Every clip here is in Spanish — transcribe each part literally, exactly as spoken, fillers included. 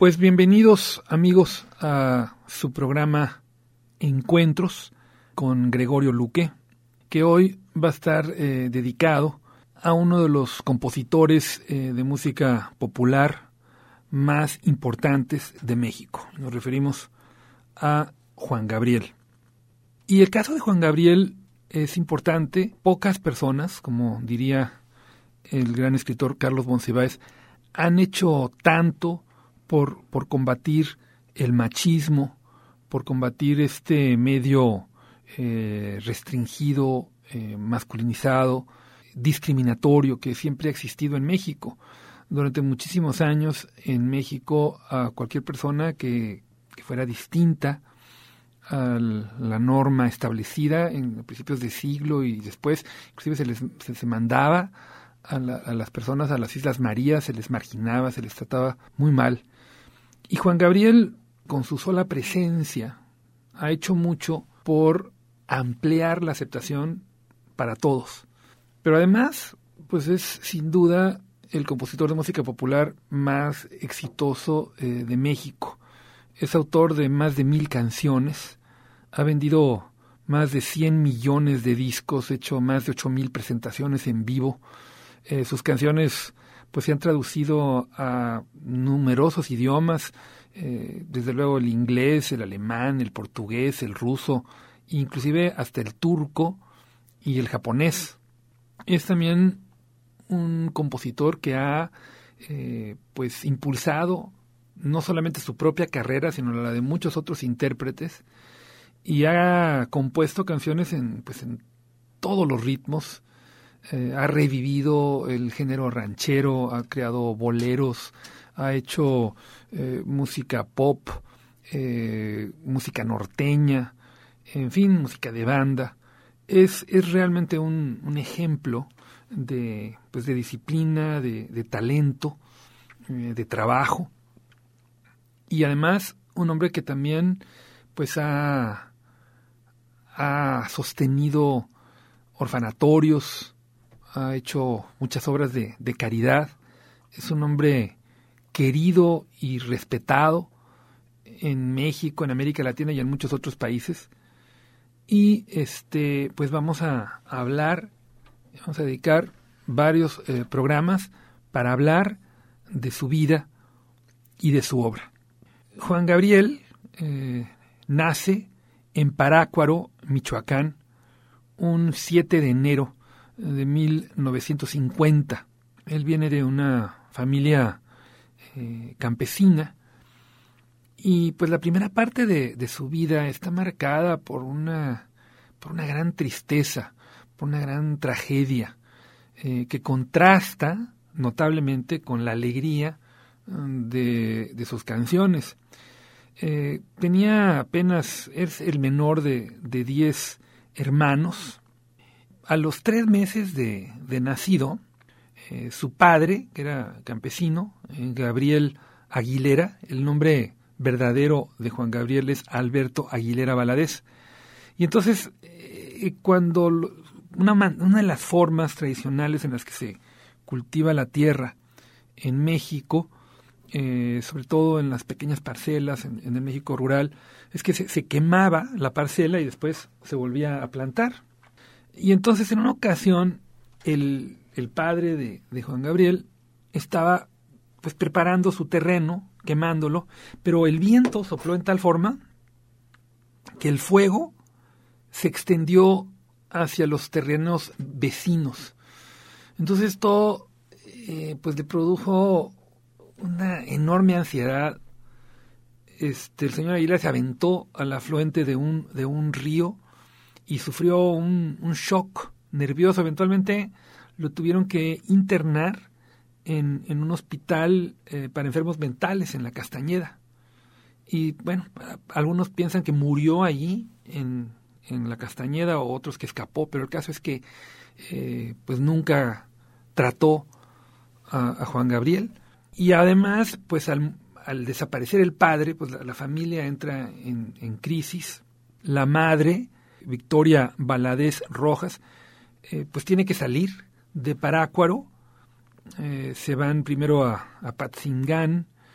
Pues bienvenidos amigos a su programa Encuentros con Gregorio Luque, que hoy va a estar eh, dedicado a uno de los compositores eh, de música popular más importantes de México. Nos referimos a Juan Gabriel. Y el caso de Juan Gabriel es importante. Pocas personas, como diría el gran escritor Carlos Monsiváis, han hecho tanto por, por combatir el machismo, por combatir este medio eh, restringido, eh, masculinizado, discriminatorio que siempre ha existido en México. Durante muchísimos años en México a cualquier persona que, que fuera distinta a la norma establecida en principios de siglo y después, inclusive se les se, se mandaba a, la, a las personas a las Islas Marías, se les marginaba, se les trataba muy mal. Y Juan Gabriel, con su sola presencia, ha hecho mucho por ampliar la aceptación para todos. Pero además, pues es sin duda el compositor de música popular más exitoso eh, de México. Es autor de más de mil canciones, ha vendido más de cien millones de discos, hecho más de ocho mil presentaciones en vivo. Eh, sus canciones pues se han traducido a numerosos idiomas, eh, desde luego el inglés, el alemán, el portugués, el ruso, inclusive hasta el turco y el japonés. Es también un compositor que ha eh, pues impulsado no solamente su propia carrera, sino la de muchos otros intérpretes, y ha compuesto canciones en pues en todos los ritmos. Eh, ha revivido el género ranchero, ha creado boleros, ha hecho eh, música pop, eh, música norteña, en fin, música de banda. Es, es realmente un, un ejemplo de, pues de disciplina, de, de talento, eh, de trabajo. Y además un hombre que también pues ha, ha sostenido orfanatorios, ha hecho muchas obras de, de caridad. Es un hombre querido y respetado en México, en América Latina y en muchos otros países. Y este pues vamos a, a hablar, vamos a dedicar varios eh, programas para hablar de su vida y de su obra. Juan Gabriel eh, nace en Parácuaro, Michoacán, un siete de enero de mil novecientos cincuenta. Él viene de una familia eh, campesina y pues la primera parte de, de su vida está marcada por una, por una gran tristeza, por una gran tragedia eh, que contrasta notablemente con la alegría de, de sus canciones. Eh, tenía apenas, es el menor de, de diez hermanos. A los tres meses de, de nacido, eh, su padre, que era campesino, eh, Gabriel Aguilera, el nombre verdadero de Juan Gabriel es Alberto Aguilera Valadez. Y entonces, eh, cuando lo, una, una de las formas tradicionales en las que se cultiva la tierra en México, eh, sobre todo en las pequeñas parcelas, en, en el México rural, es que se, se quemaba la parcela y después se volvía a plantar. Y entonces en una ocasión el, el padre de, de Juan Gabriel estaba pues preparando su terreno, quemándolo, pero el viento sopló en tal forma que el fuego se extendió hacia los terrenos vecinos. Entonces esto eh, pues le produjo una enorme ansiedad. Este, el señor Aguilera se aventó al afluente de un, de un río y sufrió un, un shock nervioso. Eventualmente lo tuvieron que internar en, en un hospital eh, para enfermos mentales en la Castañeda. Y bueno, algunos piensan que murió allí en, en la Castañeda, o otros que escapó, pero el caso es que eh, pues nunca trató a, a Juan Gabriel. Y además, pues al, al desaparecer el padre, pues la, la familia entra en, en crisis. La madre, Victoria Valadez Rojas, eh, pues tiene que salir de Parácuaro. Eh, se van primero a, a Patzingán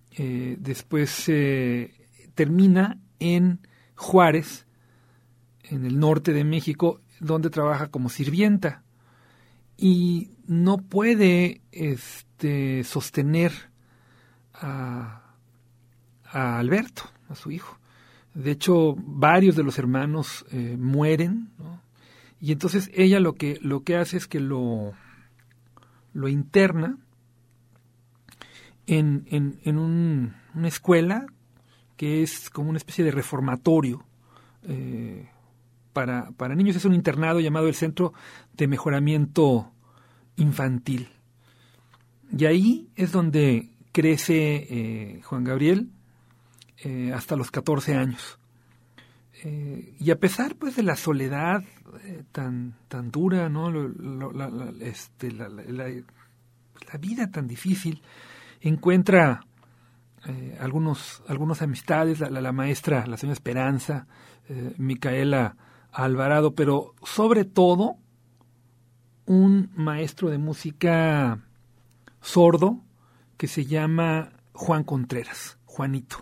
eh, después eh, termina en Juárez, en el norte de México, donde trabaja como sirvienta y no puede este, sostener a, a Alberto, a su hijo. De hecho, varios de los hermanos eh, mueren, ¿no? Y entonces ella lo que lo que hace es que lo lo interna en, en, en un, una escuela que es como una especie de reformatorio eh, para, para niños. Es un internado llamado el Centro de Mejoramiento Infantil. Y ahí es donde crece eh, Juan Gabriel eh, hasta los catorce años. Eh, y a pesar pues de la soledad eh, tan tan dura, ¿no? Lo, lo, la, la, este, la, la, la, la vida tan difícil, encuentra eh, algunos algunas amistades, la, la, la maestra, la señora Esperanza, eh, Micaela Alvarado, pero sobre todo un maestro de música sordo que se llama Juan Contreras, Juanito.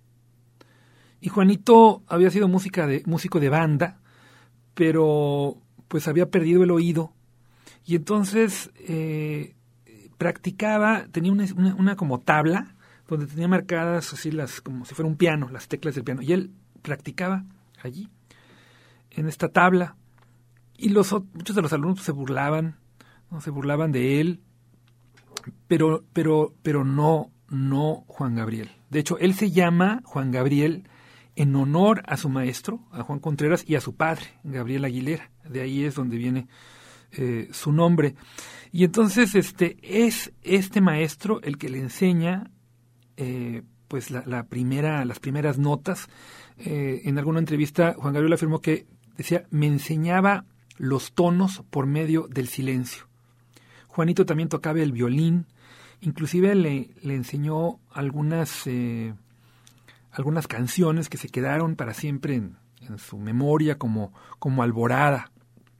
Y Juanito había sido música de, músico de banda, pero pues había perdido el oído. Y entonces eh, practicaba, tenía una, una, una como tabla, donde tenía marcadas así las, como si fuera un piano, las teclas del piano. Y él practicaba allí, en esta tabla. Y los muchos de los alumnos se burlaban, ¿no? Se burlaban de él, pero, pero, pero no, no Juan Gabriel. De hecho, él se llama Juan Gabriel en honor a su maestro, a Juan Contreras, y a su padre, Gabriel Aguilera. De ahí es donde viene eh, su nombre. Y entonces este es este maestro el que le enseña eh, pues la, la primera, las primeras notas. Eh, en alguna entrevista Juan Gabriel afirmó que decía, me enseñaba los tonos por medio del silencio. Juanito también tocaba el violín, inclusive le, le enseñó algunas... Eh, algunas canciones que se quedaron para siempre en, en su memoria como, como Alborada.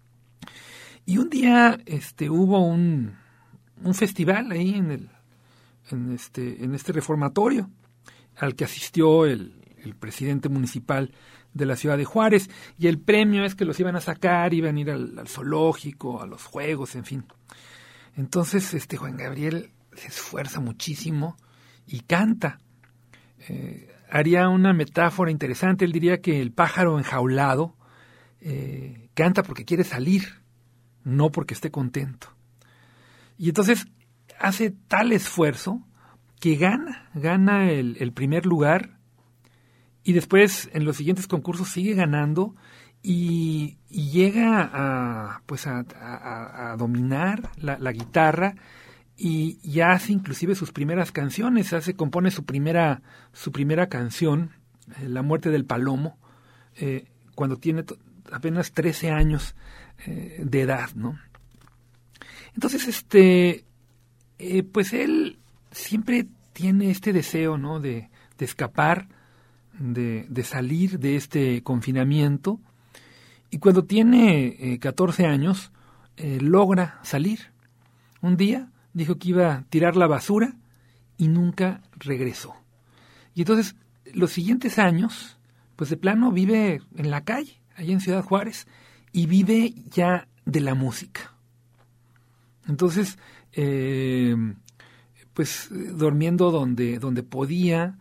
Y un día este, hubo un, un festival ahí en, el, en, este, en este reformatorio al que asistió el, el presidente municipal de la ciudad de Juárez, y el premio es que los iban a sacar, iban a ir al, al zoológico, a los juegos, en fin. Entonces este Juan Gabriel se esfuerza muchísimo y canta. Eh, haría una metáfora interesante. Él diría que el pájaro enjaulado eh, canta porque quiere salir, no porque esté contento. Y entonces hace tal esfuerzo que gana, gana el, el primer lugar, y después en los siguientes concursos sigue ganando y, y llega a, pues a, a, a dominar la, la guitarra. Y ya hace inclusive sus primeras canciones, hace, compone su primera, su primera canción, eh, La muerte del palomo, eh, cuando tiene to- apenas trece años eh, de edad, ¿no? Entonces, este, eh, pues él siempre tiene este deseo, ¿no? De, de escapar, de, de salir de este confinamiento, y cuando tiene eh, catorce años, eh, logra salir. Un día dijo que iba a tirar la basura y nunca regresó. Y entonces, los siguientes años, pues de plano vive en la calle, allá en Ciudad Juárez, y vive ya de la música. Entonces, eh, pues durmiendo donde, donde podía,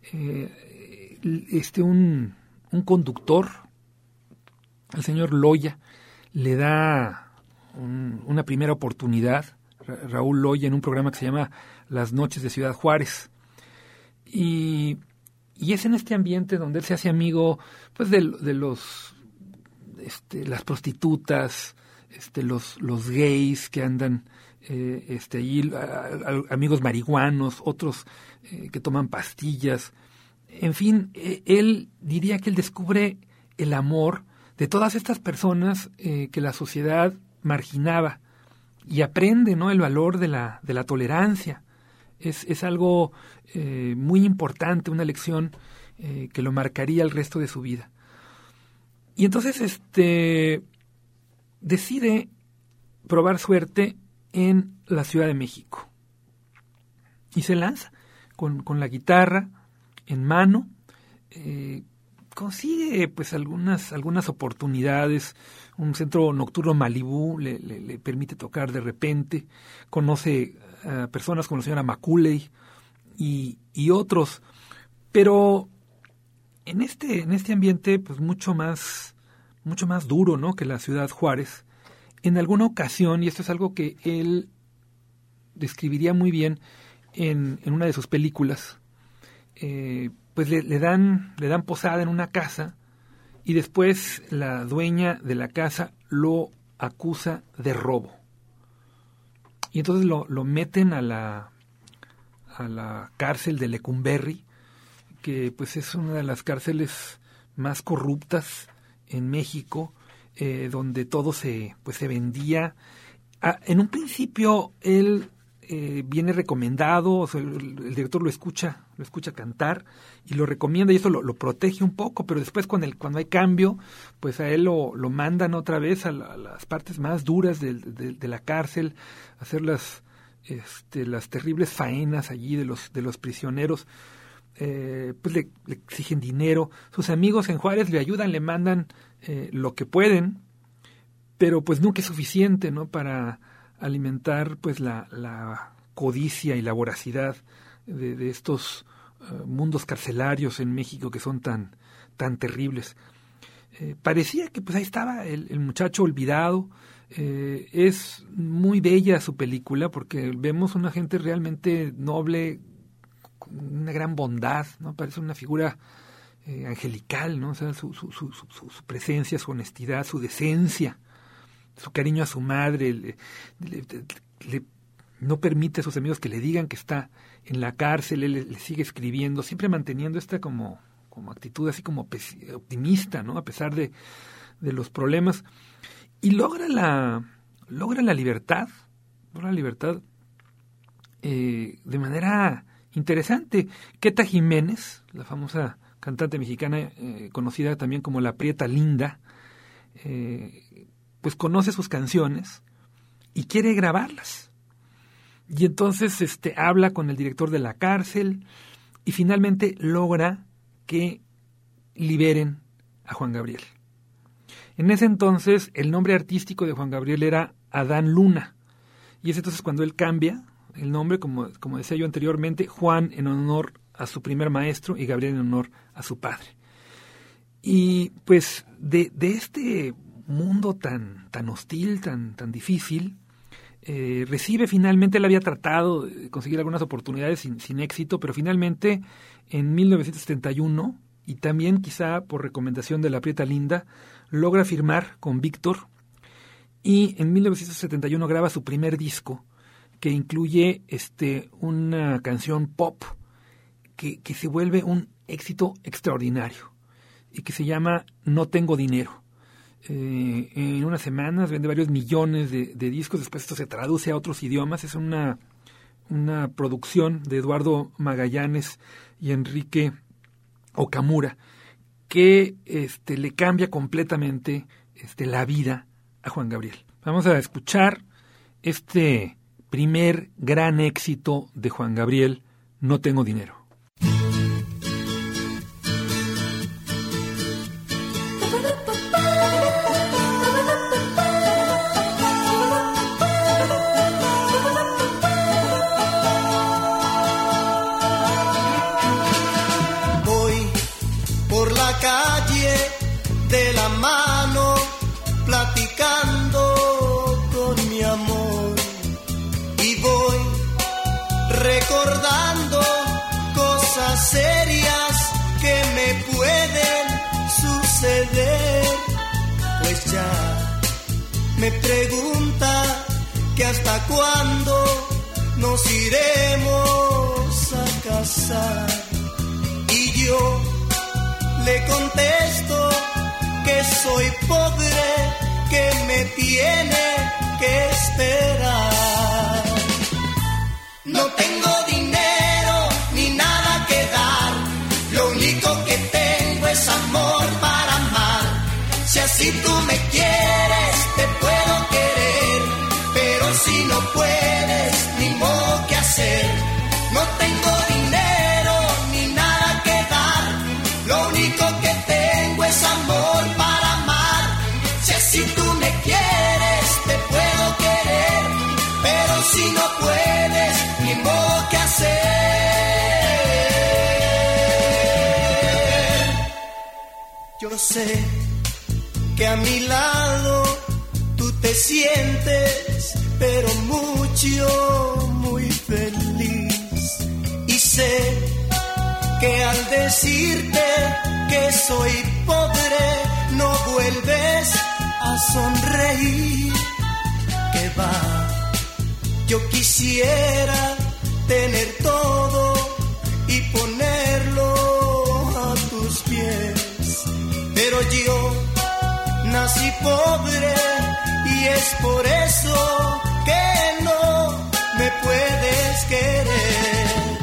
eh, este un, un conductor, el señor Loya, le da un, una primera oportunidad, Raúl Loya, en un programa que se llama Las Noches de Ciudad Juárez. Y, y es en este ambiente donde él se hace amigo pues de, de los este, las prostitutas, este, los, los gays que andan eh, este, allí, a, a, amigos marihuanos, otros eh, que toman pastillas. En fin, eh, él diría que él descubre el amor de todas estas personas eh, que la sociedad marginaba, y aprende, ¿no?, el valor de la, de la tolerancia. Es, es algo eh, muy importante, una lección eh, que lo marcaría el resto de su vida. Y entonces este decide probar suerte en la Ciudad de México. Y se lanza con, con la guitarra en mano, eh, consigue pues algunas, algunas oportunidades. Un centro nocturno Malibú le, le, le permite tocar de repente, conoce a personas como la señora Macaulay y, y otros, pero en este, en este ambiente pues mucho más, mucho más duro, ¿no?, que la ciudad Juárez. En alguna ocasión, y esto es algo que él describiría muy bien en, en una de sus películas, eh, pues le, le dan le dan posada en una casa y después la dueña de la casa lo acusa de robo. Y entonces lo, lo meten a la a la cárcel de Lecumberri, que pues es una de las cárceles más corruptas en México, eh, donde todo se pues se vendía. Ah, en un principio él eh, viene recomendado, o sea, el, el director lo escucha, lo escucha cantar y lo recomienda, y eso lo, lo protege un poco, pero después cuando, el, cuando hay cambio, pues a él lo, lo mandan otra vez a, la, a las partes más duras de, de, de la cárcel, a hacer las, este, las terribles faenas allí de los, de los prisioneros. Eh, pues le, le exigen dinero, sus amigos en Juárez le ayudan, le mandan eh, lo que pueden, pero pues nunca es suficiente, ¿no?, para alimentar pues la, la codicia y la voracidad de, de estos uh, mundos carcelarios en México que son tan, tan terribles. Eh, parecía que pues ahí estaba el, el muchacho olvidado. Eh, es muy bella su película porque vemos una gente realmente noble, una gran bondad, ¿no? Parece una figura eh, angelical, ¿no? O sea, su, su, su, su, su presencia, su honestidad, su decencia, su cariño a su madre, le, le, le, no permite a sus amigos que le digan que está en la cárcel, él le, le sigue escribiendo, siempre manteniendo esta como, como actitud así como optimista, ¿no?, a pesar de, de los problemas, y logra la, logra la libertad, logra la libertad eh, de manera interesante. Queta Jiménez, la famosa cantante mexicana eh, conocida también como la Prieta Linda, eh, pues conoce sus canciones y quiere grabarlas. Y entonces este, habla con el director de la cárcel y finalmente logra que liberen a Juan Gabriel. En ese entonces el nombre artístico de Juan Gabriel era Adán Luna, y es entonces cuando él cambia el nombre, como, como decía yo anteriormente, Juan en honor a su primer maestro y Gabriel en honor a su padre. Y pues de, de este mundo tan, tan hostil, tan, tan difícil, eh, recibe finalmente, él había tratado de conseguir algunas oportunidades sin, sin éxito, pero finalmente en mil novecientos setenta y uno, y también quizá por recomendación de la Prieta Linda, logra firmar con Víctor, y en mil novecientos setenta y uno graba su primer disco, que incluye este, una canción pop que, que se vuelve un éxito extraordinario y que se llama No Tengo Dinero. Eh, en unas semanas vende varios millones de, de discos, después esto se traduce a otros idiomas. Es una, una producción de Eduardo Magallanes y Enrique Okamura que este, le cambia completamente este, la vida a Juan Gabriel. Vamos a escuchar este primer gran éxito de Juan Gabriel, No Tengo Dinero. Voy por la calle de la mano, platicando con mi amor, y voy recordando cosas serias que me pueden suceder, pues ya me pregunta que hasta cuándo nos iremos a casar, y yo le contesto que soy pobre, que me tiene que esperar. No tengo dinero ni nada que dar, lo único que tengo es amor para amar. Si así tú me quieres, te puedo querer, pero si no puedes, ni modo que hacer. No tengo dinero Solo sé que a mi lado tú te sientes, pero mucho, muy feliz. Y sé que al decirte que soy pobre, no vuelves a sonreír. Que va, yo quisiera tener todo y ponerlo a tus pies, pero yo nací pobre y es por eso que no me puedes querer.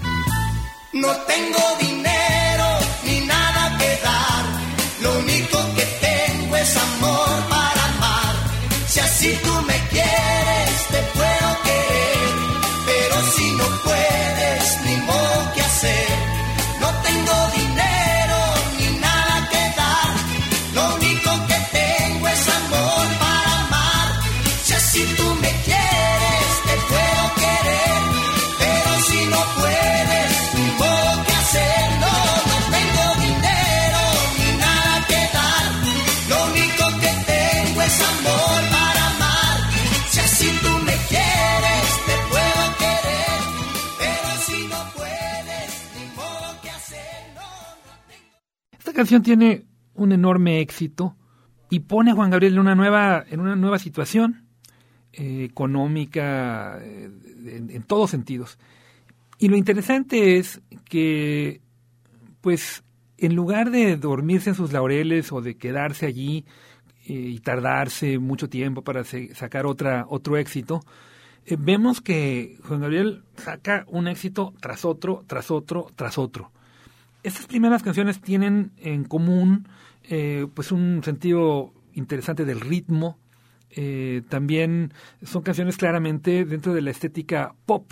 No tengo dinero ni nada que dar, lo único que tengo es amor para amar. Si así tú me quieres, te puedo querer, pero si no puedes, ni modo que hacer. No tengo dinero ni nada que dar, lo único que tengo es amor para amar. Si así tú me quieres, te puedo querer, pero si no puedes, ni modo que hacer. No, no tengo dinero ni nada que dar, lo único que tengo es amor para amar. Si así tú me quieres, te puedo querer, pero si no puedes, ni modo que hacer. No, no tengo... Esta canción tiene un enorme éxito y pone a Juan Gabriel en una nueva, en una nueva situación eh, económica, eh, en, en todos sentidos. Y lo interesante es que, pues, en lugar de dormirse en sus laureles o de quedarse allí eh, y tardarse mucho tiempo para se, sacar otra, otro éxito, eh, vemos que Juan Gabriel saca un éxito tras otro, tras otro, tras otro. Estas primeras canciones tienen en común eh, pues un sentido interesante del ritmo. Eh, también son canciones claramente dentro de la estética pop.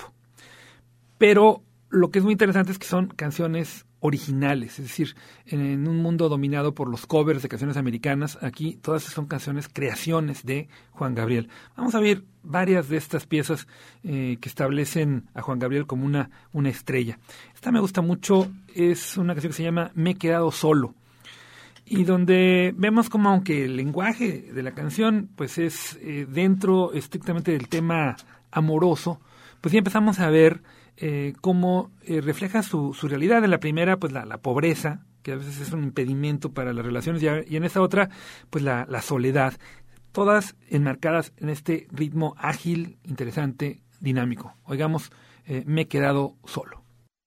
Pero lo que es muy interesante es que son canciones originales, es decir, en un mundo dominado por los covers de canciones americanas, aquí todas son canciones, creaciones de Juan Gabriel. Vamos a ver varias de estas piezas eh, que establecen a Juan Gabriel como una, una estrella. Esta me gusta mucho, es una canción que se llama Me he quedado solo, y donde vemos como aunque el lenguaje de la canción pues es eh, dentro estrictamente del tema amoroso, pues ya empezamos a ver Eh, cómo eh, refleja su, su realidad. En la primera, pues la, la pobreza, que a veces es un impedimento para las relaciones, y, a, y en esta otra, pues la, la soledad. Todas enmarcadas en este ritmo ágil, interesante, dinámico. Oigamos, eh, Me he quedado solo.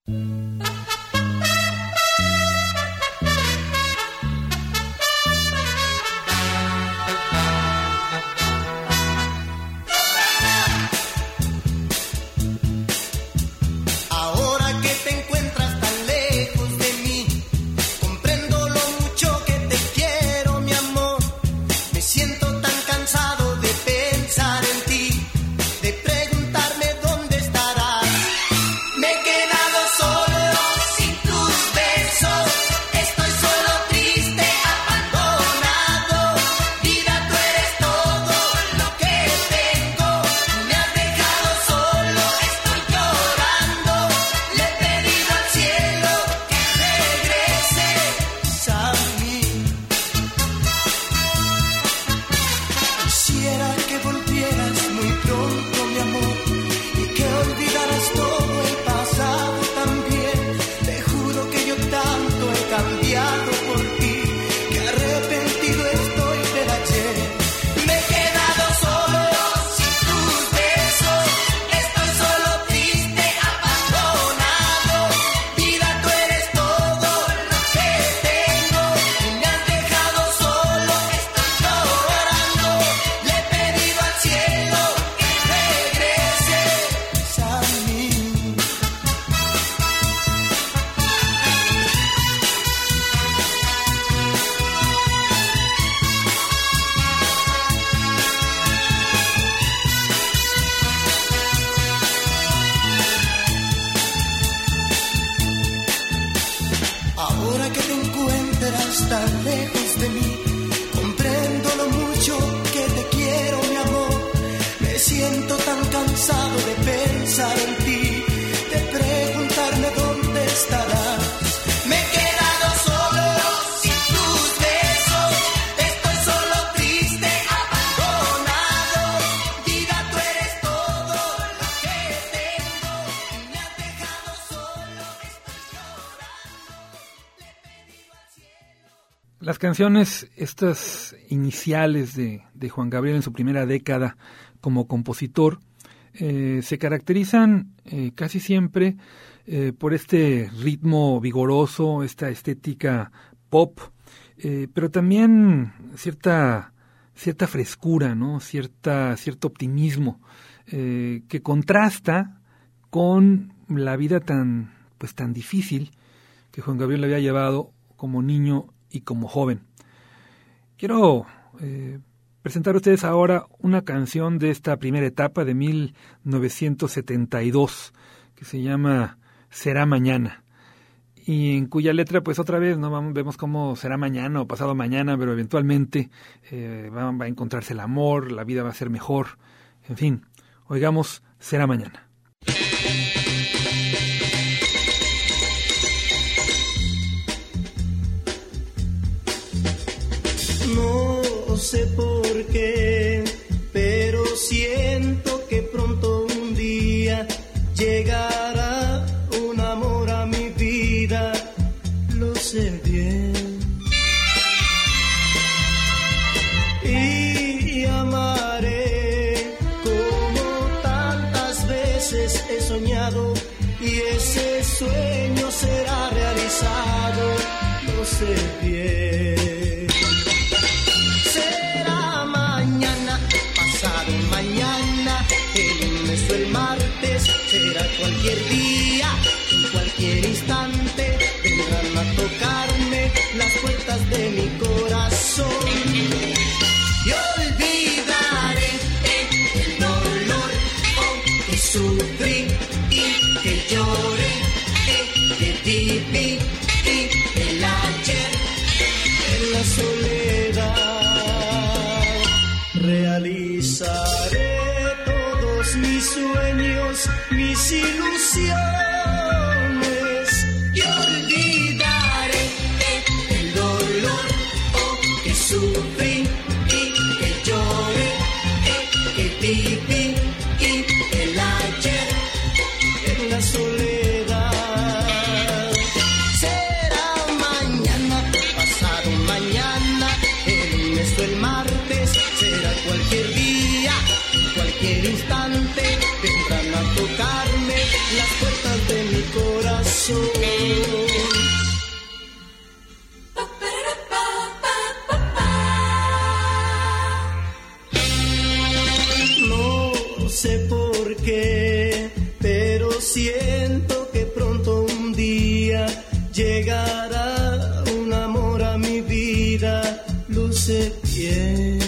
Tan lejos de mí, comprendo lo mucho que te quiero, mi amor. Me siento tan cansado de pensar en ti, de preguntarme dónde estarás. Me he quedado solo sin tus Las canciones, estas iniciales de, de Juan Gabriel en su primera década como compositor, eh, se caracterizan eh, casi siempre eh, por este ritmo vigoroso, esta estética pop, eh, pero también cierta cierta frescura, ¿no? Cierta cierto optimismo eh, que contrasta con la vida tan pues tan difícil que Juan Gabriel había llevado como niño y como joven. Quiero eh, presentar a ustedes ahora una canción de esta primera etapa de mil novecientos setenta y dos que se llama Será Mañana, y en cuya letra pues otra vez no vamos, vemos cómo será mañana o pasado mañana, pero eventualmente eh, va, va a encontrarse el amor, la vida va a ser mejor, en fin, oigamos Será Mañana. No sé por qué, pero siento que pronto un día llegará un amor a mi vida, lo sé bien. Y amaré como tantas veces he soñado, y ese sueño será realizado, lo sé bien. Será cualquier día, en cualquier instante, vendrán a tocarme las puertas de mi corazón. Y olvidaré el dolor oh, que sufrí y que lloré, que viví y el ayer en la soledad. Realizaré todos mis sueños, mis ilusiones, y olvidaré el dolor oh, que sufrí y que lloré, que viví y el ayer en la soledad. Será mañana, pasado mañana, el lunes o el martes, será cualquier día, cualquier instante, vendrán a tocarme las puertas de mi corazón. No sé por qué, pero siento que pronto un día llegará un amor a mi vida, lo sé bien.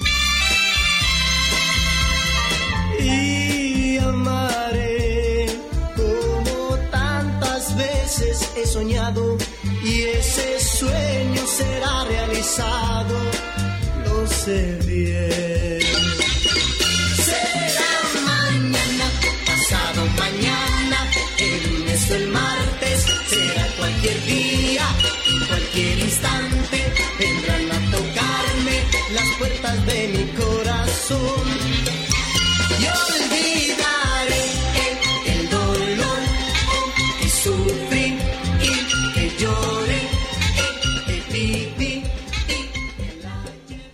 Y amaré como tantas veces he soñado, y ese sueño será realizado, lo sé bien. Será mañana, pasado mañana, el lunes o el martes, será cualquier día, en cualquier instante, vendrán a tocarme las puertas de mi corazón. Y olvidaré el, el dolor oh, que sufrí y que lloré, que viví y el ayer.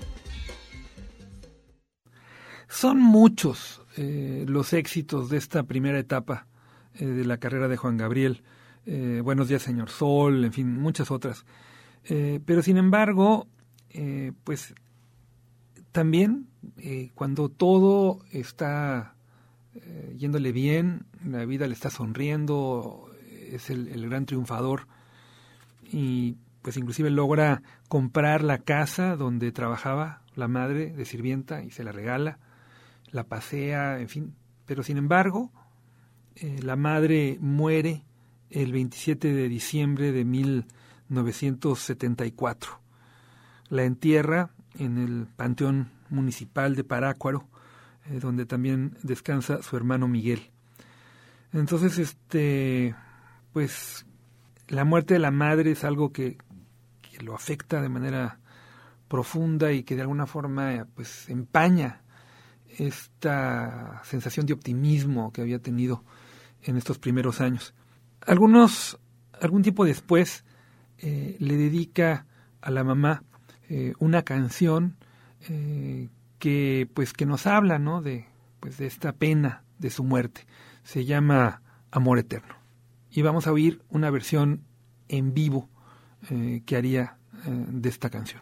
Son muchos eh, los éxitos de esta primera etapa eh, de la carrera de Juan Gabriel. Eh, Buenos días, señor Sol, en fin, muchas otras. Eh, pero sin embargo, eh, pues también eh, cuando todo está eh, yéndole bien, la vida le está sonriendo, es el, el gran triunfador, y pues inclusive logra comprar la casa donde trabajaba la madre de sirvienta y se la regala, la pasea, en fin. Pero sin embargo, eh, la madre muere el veintisiete de diciembre de mil novecientos setenta y cuatro. La entierra en el Panteón Municipal de Parácuaro, eh, donde también descansa su hermano Miguel. Entonces, este, pues, la muerte de la madre es algo que, que lo afecta de manera profunda y que de alguna forma, pues, empaña esta sensación de optimismo que había tenido en estos primeros años. Algunos, algún tiempo después, eh, le dedica a la mamá eh, una canción eh, que pues que nos habla, ¿no?, de pues de esta pena de su muerte. Se llama Amor Eterno. Y vamos a oír una versión en vivo eh, que haría eh, de esta canción.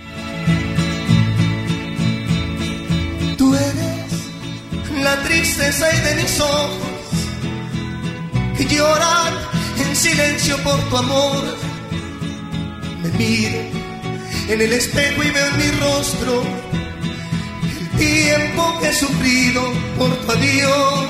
Tú eres la tristeza y de mis ojos que lloran en silencio por tu amor. Me miro en el espejo y veo en mi rostro el tiempo que he sufrido por tu adiós.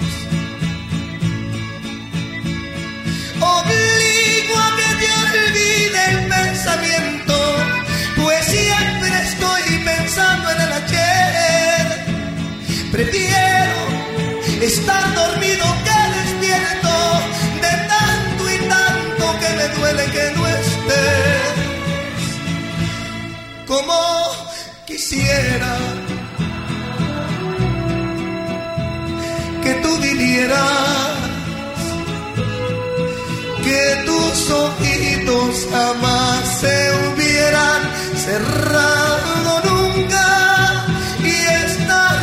Obligo a que te olvide el pensamiento, pues siempre estoy pensando en el ayer. Prefiero estar dormido que despierto, de tanto y tanto que me duele que no estés. Como quisiera que tú vivieras, que tus ojitos jamás se hubieran cerrado nunca y estar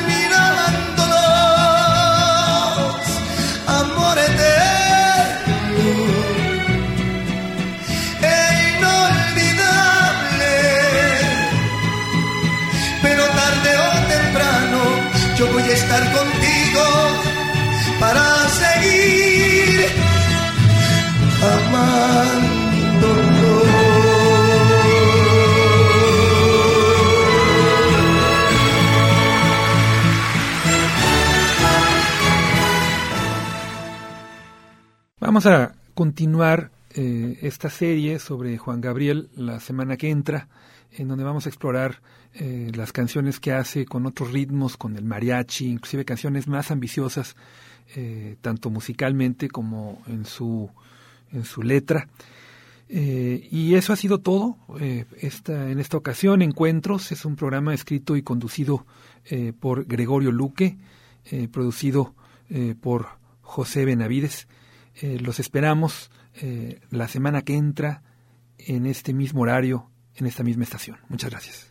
mirándonos, amor eterno e inolvidable. Pero tarde o temprano yo voy a estar contigo para seguir amándonos. Vamos a continuar eh, esta serie sobre Juan Gabriel la semana que entra, en donde vamos a explorar eh, las canciones que hace con otros ritmos, con el mariachi, inclusive canciones más ambiciosas, eh, tanto musicalmente como en su en su letra. Eh, y eso ha sido todo. Eh, esta, en esta ocasión, Encuentros es un programa escrito y conducido eh, por Gregorio Luque, eh, producido eh, por José Benavides. Eh, los esperamos eh, la semana que entra en este mismo horario, en esta misma estación. Muchas gracias.